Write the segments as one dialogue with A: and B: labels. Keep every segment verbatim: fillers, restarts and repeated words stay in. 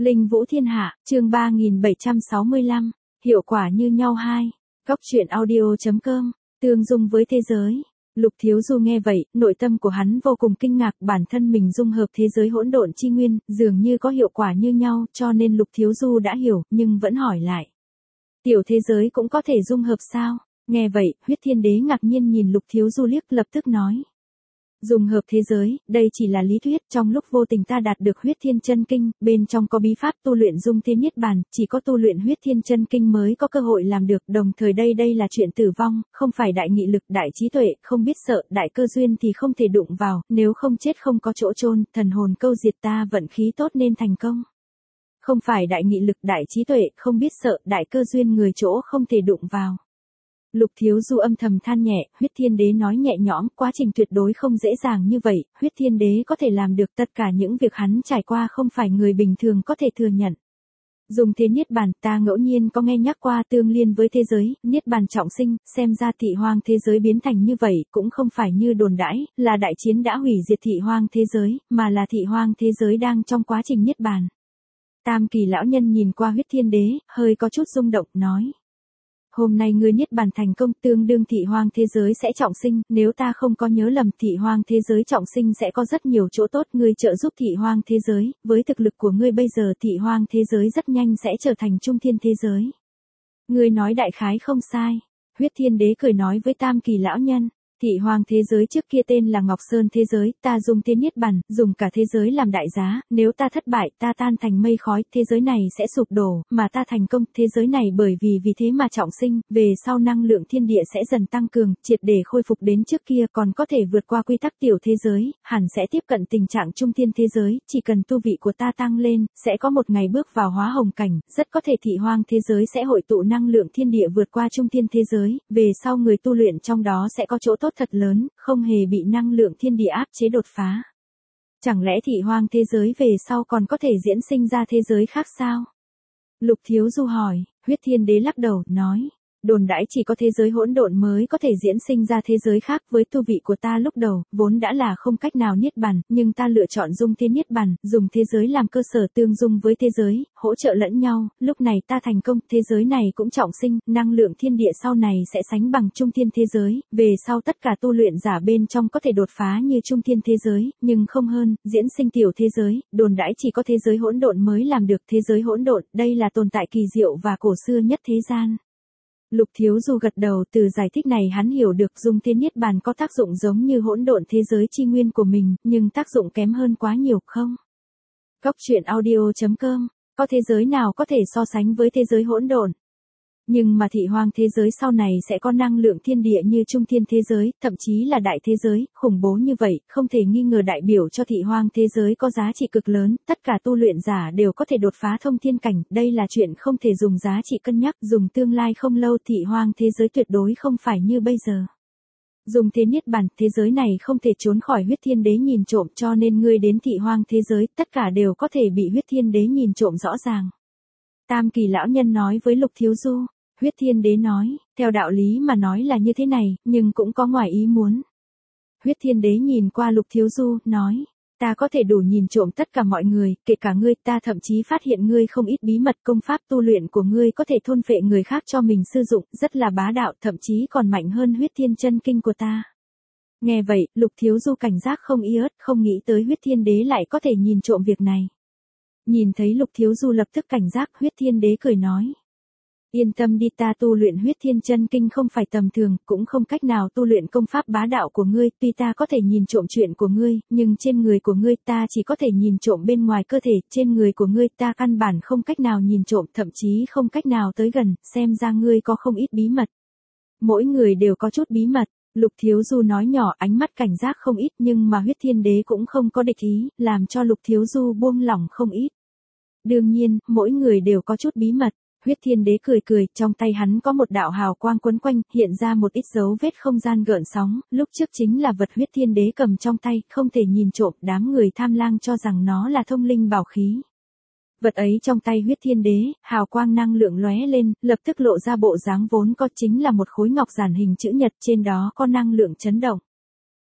A: Linh Vũ Thiên Hạ, chương ba nghìn bảy trăm sáu mươi lăm, hiệu quả như nhau hai. Góc truyện audio.com, tương dung với thế giới. Lục Thiếu Du nghe vậy, nội tâm của hắn vô cùng kinh ngạc, bản thân mình dung hợp thế giới hỗn độn chi nguyên, dường như có hiệu quả như nhau, cho nên Lục Thiếu Du đã hiểu, nhưng vẫn hỏi lại. Tiểu thế giới cũng có thể dung hợp sao? Nghe vậy, Huyết Thiên Đế ngạc nhiên nhìn Lục Thiếu Du liếc, lập tức nói. Dùng hợp thế giới, đây chỉ là lý thuyết, trong lúc vô tình ta đạt được huyết thiên chân kinh, bên trong có bí pháp tu luyện dung thiên niết bàn, chỉ có tu luyện huyết thiên chân kinh mới có cơ hội làm được, đồng thời đây đây là chuyện tử vong, không phải đại nghị lực, đại trí tuệ, không biết sợ, đại cơ duyên thì không thể đụng vào, nếu không chết không có chỗ chôn, thần hồn câu diệt ta vận khí tốt nên thành công. Không phải đại nghị lực, đại trí tuệ, không biết sợ, đại cơ duyên người chỗ không thể đụng vào. Lục Thiếu Du âm thầm than nhẹ, Huyết Thiên Đế nói nhẹ nhõm, quá trình tuyệt đối không dễ dàng như vậy, Huyết Thiên Đế có thể làm được tất cả những việc hắn trải qua không phải người bình thường có thể thừa nhận. Dùng thế niết bàn, ta ngẫu nhiên có nghe nhắc qua tương liên với thế giới, niết bàn trọng sinh, xem ra thị hoang thế giới biến thành như vậy, cũng không phải như đồn đãi, là đại chiến đã hủy diệt thị hoang thế giới, mà là thị hoang thế giới đang trong quá trình niết bàn. Tam Kỳ lão nhân nhìn qua Huyết Thiên Đế, hơi có chút rung động, nói. Hôm nay ngươi niết bàn thành công, tương đương thị hoang thế giới sẽ trọng sinh, nếu ta không có nhớ lầm, thị hoang thế giới trọng sinh sẽ có rất nhiều chỗ tốt, ngươi trợ giúp thị hoang thế giới, với thực lực của ngươi bây giờ thị hoang thế giới rất nhanh sẽ trở thành trung thiên thế giới. Ngươi nói đại khái không sai. Huyết Thiên Đế cười nói với Tam Kỳ lão nhân. Thị hoang thế giới trước kia tên là Ngọc Sơn thế giới, ta dùng thế niết bàn, dùng cả thế giới làm đại giá, nếu ta thất bại, ta tan thành mây khói, thế giới này sẽ sụp đổ, mà ta thành công, thế giới này bởi vì vì thế mà trọng sinh, về sau năng lượng thiên địa sẽ dần tăng cường, triệt để khôi phục đến trước kia, còn có thể vượt qua quy tắc tiểu thế giới, hẳn sẽ tiếp cận tình trạng trung thiên thế giới, chỉ cần tu vị của ta tăng lên, sẽ có một ngày bước vào hóa hồng cảnh, rất có thể thị hoang thế giới sẽ hội tụ năng lượng thiên địa vượt qua trung thiên thế giới, về sau người tu luyện trong đó sẽ có chỗ tốt thật lớn, không hề bị năng lượng thiên địa áp chế đột phá. Chẳng lẽ thị hoang thế giới về sau còn có thể diễn sinh ra thế giới khác sao? Lục Thiếu Du hỏi. Huyết Thiên Đế lắc đầu, nói. Đồn đãi chỉ có thế giới hỗn độn mới có thể diễn sinh ra thế giới khác, với tu vị của ta lúc đầu, vốn đã là không cách nào niết bàn, nhưng ta lựa chọn dung thiên niết bàn, dùng thế giới làm cơ sở tương dung với thế giới, hỗ trợ lẫn nhau, lúc này ta thành công, thế giới này cũng trọng sinh, năng lượng thiên địa sau này sẽ sánh bằng trung thiên thế giới, về sau tất cả tu luyện giả bên trong có thể đột phá như trung thiên thế giới, nhưng không hơn, diễn sinh tiểu thế giới, đồn đãi chỉ có thế giới hỗn độn mới làm được, thế giới hỗn độn, đây là tồn tại kỳ diệu và cổ xưa nhất thế gian. Lục Thiếu Du gật đầu, từ giải thích này hắn hiểu được dung thiên niết bàn có tác dụng giống như hỗn độn thế giới chi nguyên của mình, nhưng tác dụng kém hơn quá nhiều không? Góc truyện audio.com, có thế giới nào có thể so sánh với thế giới hỗn độn? Nhưng mà thị hoang thế giới sau này sẽ có năng lượng thiên địa như trung thiên thế giới, thậm chí là đại thế giới, khủng bố như vậy, không thể nghi ngờ đại biểu cho thị hoang thế giới có giá trị cực lớn, tất cả tu luyện giả đều có thể đột phá thông thiên cảnh, đây là chuyện không thể dùng giá trị cân nhắc, dùng tương lai không lâu thị hoang thế giới tuyệt đối không phải như bây giờ. Dùng thế niết bàn, thế giới này không thể trốn khỏi Huyết Thiên Đế nhìn trộm, cho nên ngươi đến thị hoang thế giới, tất cả đều có thể bị Huyết Thiên Đế nhìn trộm rõ ràng. Tam Kỳ lão nhân nói với Lục Thiếu Du. Huyết Thiên Đế nói, theo đạo lý mà nói là như thế này, nhưng cũng có ngoài ý muốn. Huyết Thiên Đế nhìn qua Lục Thiếu Du, nói, ta có thể đủ nhìn trộm tất cả mọi người, kể cả ngươi, ta thậm chí phát hiện ngươi không ít bí mật, công pháp tu luyện của ngươi có thể thôn phệ người khác cho mình sử dụng, rất là bá đạo, thậm chí còn mạnh hơn Huyết Thiên chân kinh của ta. Nghe vậy, Lục Thiếu Du cảnh giác không y ớt, không nghĩ tới Huyết Thiên Đế lại có thể nhìn trộm việc này. Nhìn thấy Lục Thiếu Du lập tức cảnh giác, Huyết Thiên Đế cười nói. Yên tâm đi, ta tu luyện huyết thiên chân kinh không phải tầm thường, cũng không cách nào tu luyện công pháp bá đạo của ngươi, tuy ta có thể nhìn trộm chuyện của ngươi, nhưng trên người của ngươi ta chỉ có thể nhìn trộm bên ngoài cơ thể, trên người của ngươi ta căn bản không cách nào nhìn trộm, thậm chí không cách nào tới gần, xem ra ngươi có không ít bí mật. Mỗi người đều có chút bí mật, Lục Thiếu Du nói nhỏ, ánh mắt cảnh giác không ít, nhưng mà Huyết Thiên Đế cũng không có địch ý, làm cho Lục Thiếu Du buông lỏng không ít. Đương nhiên, mỗi người đều có chút bí mật. Huyết Thiên Đế cười cười, trong tay hắn có một đạo hào quang quấn quanh, hiện ra một ít dấu vết không gian gợn sóng, lúc trước chính là vật Huyết Thiên Đế cầm trong tay, không thể nhìn trộm, đám người tham lang cho rằng nó là thông linh bảo khí. Vật ấy trong tay Huyết Thiên Đế, hào quang năng lượng lóe lên, lập tức lộ ra bộ dáng vốn có, chính là một khối ngọc giản hình chữ nhật, trên đó có năng lượng chấn động.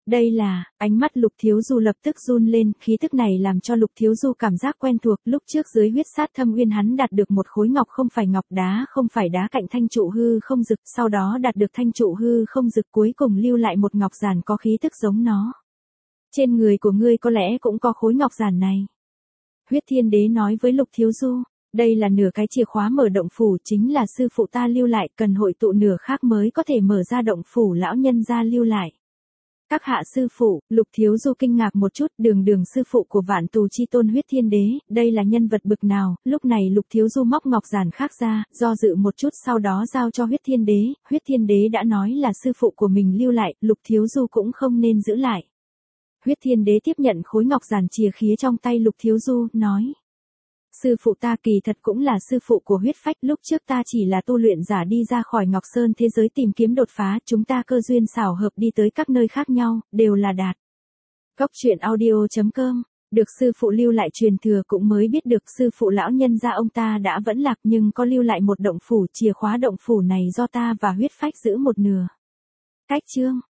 A: Đây là, ánh mắt Lục Thiếu Du lập tức run lên, khí tức này làm cho Lục Thiếu Du cảm giác quen thuộc, lúc trước dưới huyết sát thâm uyên hắn đạt được một khối ngọc không phải ngọc, đá không phải đá cạnh thanh trụ hư không dực, sau đó đạt được thanh trụ hư không dực, cuối cùng lưu lại một ngọc giản có khí tức giống nó. Trên người của ngươi có lẽ cũng có khối ngọc giản này. Huyết Thiên Đế nói với Lục Thiếu Du, đây là nửa cái chìa khóa mở động phủ, chính là sư phụ ta lưu lại, cần hội tụ nửa khác mới có thể mở ra động phủ lão nhân gia lưu lại. Các hạ sư phụ, Lục Thiếu Du kinh ngạc một chút, đường đường sư phụ của vạn tù chi tôn Huyết Thiên Đế, đây là nhân vật bực nào, lúc này Lục Thiếu Du móc ngọc giản khác ra, do dự một chút sau đó giao cho Huyết Thiên Đế, Huyết Thiên Đế đã nói là sư phụ của mình lưu lại, Lục Thiếu Du cũng không nên giữ lại. Huyết Thiên Đế tiếp nhận khối ngọc giản chìa khía trong tay Lục Thiếu Du, nói. Sư phụ ta kỳ thật cũng là sư phụ của huyết phách, lúc trước ta chỉ là tu luyện giả đi ra khỏi Ngọc Sơn thế giới tìm kiếm đột phá, chúng ta cơ duyên xảo hợp đi tới các nơi khác nhau, đều là đạt. Cốc truyện audio chấm com, được sư phụ lưu lại truyền thừa cũng mới biết được sư phụ lão nhân gia ông ta đã vẫn lạc nhưng có lưu lại một động phủ, chìa khóa động phủ này do ta và huyết phách giữ một nửa. Cách chương